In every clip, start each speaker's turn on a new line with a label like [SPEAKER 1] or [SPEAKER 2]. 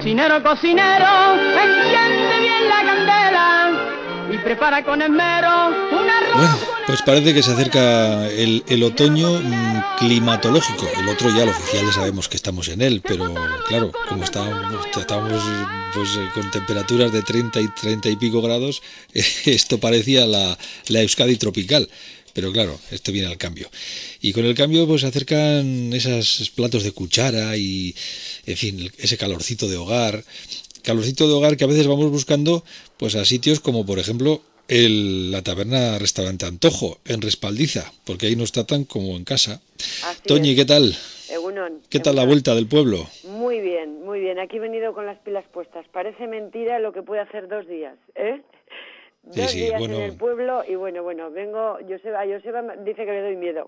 [SPEAKER 1] Cocinero, cocinero, enciende bien la candela y prepara con esmero un arroz.
[SPEAKER 2] Bueno, pues parece que se acerca el otoño climatológico. El otro ya, el oficial, ya sabemos que estamos en él, pero claro, como estábamos pues, con temperaturas de 30 y pico grados, esto parecía la Euskadi tropical. Pero claro, esto viene al cambio. Y con el cambio pues se acercan esos platos de cuchara y, en fin, ese calorcito de hogar. Calorcito de hogar que a veces vamos buscando pues a sitios como, por ejemplo, la taberna restaurante Antojo, en Respaldiza, porque ahí nos tratan como en casa.
[SPEAKER 3] Así
[SPEAKER 2] Toñi,
[SPEAKER 3] es.
[SPEAKER 2] ¿qué tal?
[SPEAKER 3] Egunon.
[SPEAKER 2] ¿Qué tal la vuelta del pueblo?
[SPEAKER 3] Muy bien, muy bien. Aquí he venido con las pilas puestas. Parece mentira lo que puede hacer 2 días, ¿eh?
[SPEAKER 2] Sí,
[SPEAKER 3] 2
[SPEAKER 2] sí,
[SPEAKER 3] días
[SPEAKER 2] bueno.
[SPEAKER 3] en el pueblo y bueno, vengo. Joseba dice que le doy miedo.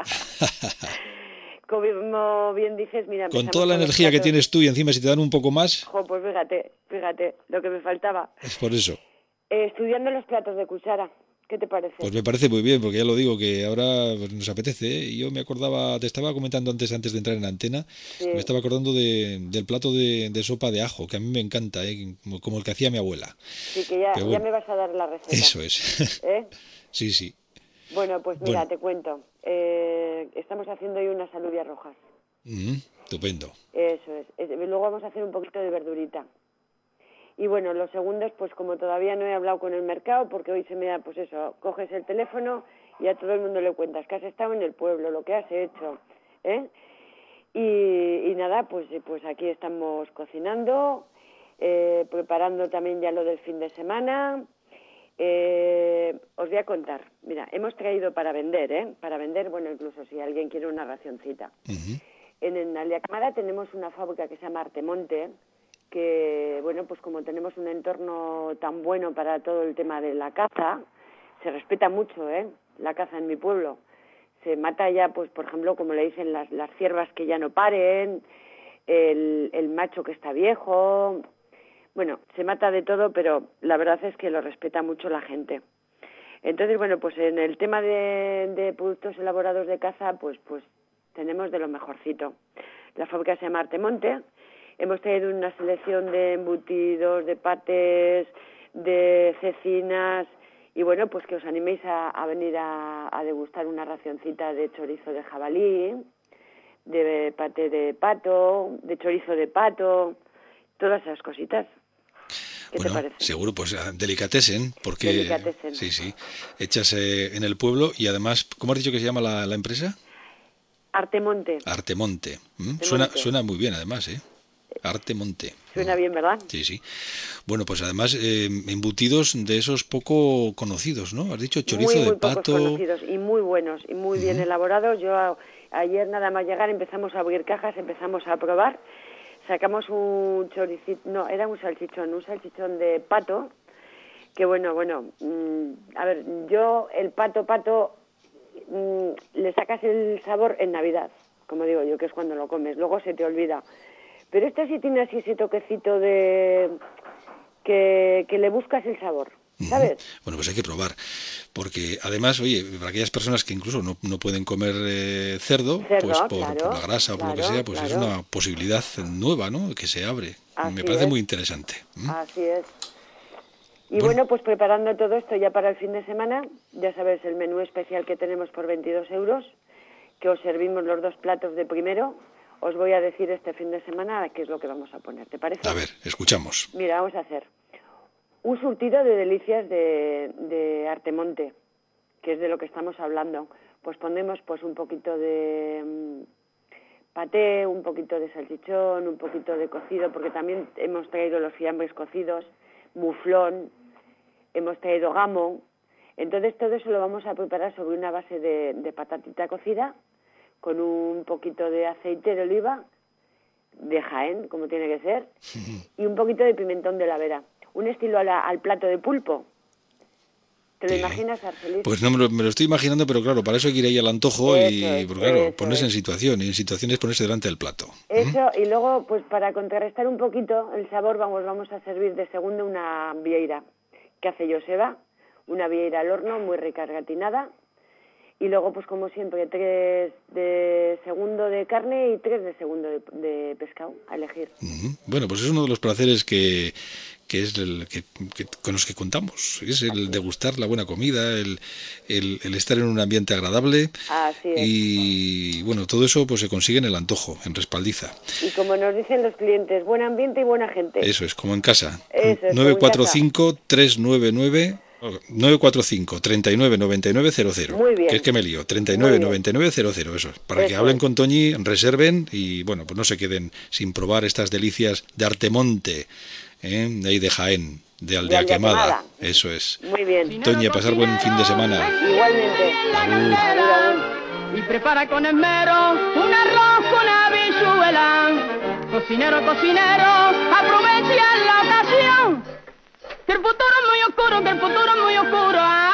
[SPEAKER 3] Como bien dices, mira,
[SPEAKER 2] Con
[SPEAKER 3] empezamos
[SPEAKER 2] toda la
[SPEAKER 3] con los
[SPEAKER 2] energía que
[SPEAKER 3] platos.
[SPEAKER 2] tienes tú y encima si te dan un poco más,
[SPEAKER 3] Jo, pues fíjate, lo que me faltaba.
[SPEAKER 2] es por eso.
[SPEAKER 3] Estudiando los platos de cuchara, ¿qué te parece?
[SPEAKER 2] Pues me parece muy bien, porque ya lo digo, que ahora pues, nos apetece, ¿eh? Y yo me acordaba, te estaba comentando antes de entrar en antena, me
[SPEAKER 3] Sí,
[SPEAKER 2] estaba acordando del plato de sopa de ajo, que a mí me encanta, ¿eh? Como el que hacía mi abuela.
[SPEAKER 3] sí, que
[SPEAKER 2] Pero
[SPEAKER 3] ya
[SPEAKER 2] bueno,
[SPEAKER 3] me vas a dar la receta,
[SPEAKER 2] eso es.
[SPEAKER 3] ¿eh?
[SPEAKER 2] Sí, sí.
[SPEAKER 3] Bueno, pues
[SPEAKER 2] Bueno,
[SPEAKER 3] mira, te cuento. Estamos haciendo hoy unas alubias rojas.
[SPEAKER 2] estupendo.
[SPEAKER 3] Eso es. Luego vamos a hacer un poquito de verdurita. Y bueno, los segundos, pues como todavía no he hablado con el mercado, porque hoy se me da, pues eso, coges el teléfono y a todo el mundo le cuentas que has estado en el pueblo, lo que has hecho, ¿eh? Y nada, pues aquí estamos cocinando, preparando también ya lo del fin de semana. Os voy a contar. Mira, hemos traído para vender, Para vender, bueno, incluso si alguien quiere una racioncita.
[SPEAKER 2] Uh-huh.
[SPEAKER 3] En Aliacmara tenemos una fábrica que se llama Artemonte, que, bueno, pues como tenemos un entorno tan bueno para todo el tema de la caza, se respeta mucho, la caza en mi pueblo. Se mata ya, pues, por ejemplo, como le dicen, las ciervas que ya no paren, el macho que está viejo. Bueno, se mata de todo, pero la verdad es que lo respeta mucho la gente. Entonces, bueno, pues en el tema de productos elaborados de caza, pues tenemos de lo mejorcito. La fábrica se llama Artemonte. Hemos traído una selección de embutidos, de patés, de cecinas, y bueno, pues que os animéis a venir a degustar una racioncita de chorizo de jabalí, de paté de pato, de chorizo de pato, todas esas cositas. ¿Qué te
[SPEAKER 2] Bueno,
[SPEAKER 3] parece?
[SPEAKER 2] seguro, pues delicatessen, porque
[SPEAKER 3] Delicatessen.
[SPEAKER 2] sí, hechas en el pueblo y además, ¿cómo has dicho que se llama la empresa?
[SPEAKER 3] Artemonte.
[SPEAKER 2] Artemonte.
[SPEAKER 3] Artemonte.
[SPEAKER 2] Suena muy bien además, ¿eh? Artemonte.
[SPEAKER 3] Suena bien, ¿verdad?
[SPEAKER 2] Sí, sí. Bueno, pues además embutidos de esos poco conocidos, ¿no? Has dicho chorizo de
[SPEAKER 3] Muy pocos
[SPEAKER 2] pato.
[SPEAKER 3] conocidos y muy buenos y muy bien elaborados. Ayer nada más llegar empezamos a abrir cajas, empezamos a probar. Sacamos un choricito, no, era un salchichón de pato, que bueno, a ver, yo el pato, le sacas el sabor en Navidad, como digo yo, que es cuando lo comes, luego se te olvida. Pero este sí tiene así ese toquecito de que le buscas el sabor, ¿sabes?
[SPEAKER 2] Bueno, pues hay que probar, porque además, oye, para aquellas personas que incluso no pueden comer cerdo, pues
[SPEAKER 3] Cerdo,
[SPEAKER 2] por la grasa o por lo que sea, pues es
[SPEAKER 3] claro,
[SPEAKER 2] una posibilidad nueva, ¿no? Que se abre. Me
[SPEAKER 3] así
[SPEAKER 2] parece
[SPEAKER 3] es,
[SPEAKER 2] muy interesante.
[SPEAKER 3] así es. Y
[SPEAKER 2] Bueno,
[SPEAKER 3] bueno, pues preparando todo esto ya para el fin de semana, ya sabes, el menú especial que tenemos por 22 euros, que os servimos los 2 platos de primero. Os voy a decir este fin de semana qué es lo que vamos a poner, ¿te parece?
[SPEAKER 2] a ver, escuchamos.
[SPEAKER 3] Mira, vamos a hacer un surtido de delicias de Artemonte, que es de lo que estamos hablando. Pues ponemos pues un poquito de paté, un poquito de salchichón, un poquito de cocido, porque también hemos traído los fiambres cocidos, muflón, hemos traído gamo. Entonces todo eso lo vamos a preparar sobre una base de patatita cocida, con un poquito de aceite de oliva, de Jaén, como tiene que ser, y un poquito de pimentón de la Vera. Un estilo al plato de pulpo. ¿Te lo
[SPEAKER 2] Sí.
[SPEAKER 3] imaginas, Arcelis?
[SPEAKER 2] Pues no me lo estoy imaginando, pero claro, para eso hay que ir ahí al antojo y, pues claro,
[SPEAKER 3] Eso
[SPEAKER 2] ponerse
[SPEAKER 3] es.
[SPEAKER 2] en situación, y en situaciones ponerse delante del plato.
[SPEAKER 3] Eso, y luego, pues para contrarrestar un poquito el sabor, vamos a servir de segundo una vieira que hace Joseba, una vieira al horno muy rica, gratinada, Y luego, pues como siempre, 3 de segundo de carne y 3 de segundo de pescado, a elegir.
[SPEAKER 2] Bueno, pues es uno de los placeres que es que con los que contamos. Es el degustar la buena comida, el estar en un ambiente agradable.
[SPEAKER 3] Así es.
[SPEAKER 2] Y bueno, todo eso pues se consigue en el antojo, en Respaldiza.
[SPEAKER 3] Y como nos dicen los clientes, buen ambiente y buena gente.
[SPEAKER 2] Eso es, como en casa.
[SPEAKER 3] Eso es,
[SPEAKER 2] 945-399... 945-399900.
[SPEAKER 3] Muy bien.
[SPEAKER 2] Que es que me lío. 399900, eso. Para que hablen con Toñi, reserven y bueno, pues no se queden sin probar estas delicias de Artemonte, de ahí de Jaén, de Aldea Quemada. Eso es.
[SPEAKER 3] Muy bien.
[SPEAKER 2] Toñi, pasar buen fin de semana.
[SPEAKER 3] Igualmente.
[SPEAKER 1] Y prepara con esmero un arroz con habichuela. Cocinero, aprovecha la ocasión. Que el futuro es muy oscuro, que el futuro es muy oscuro.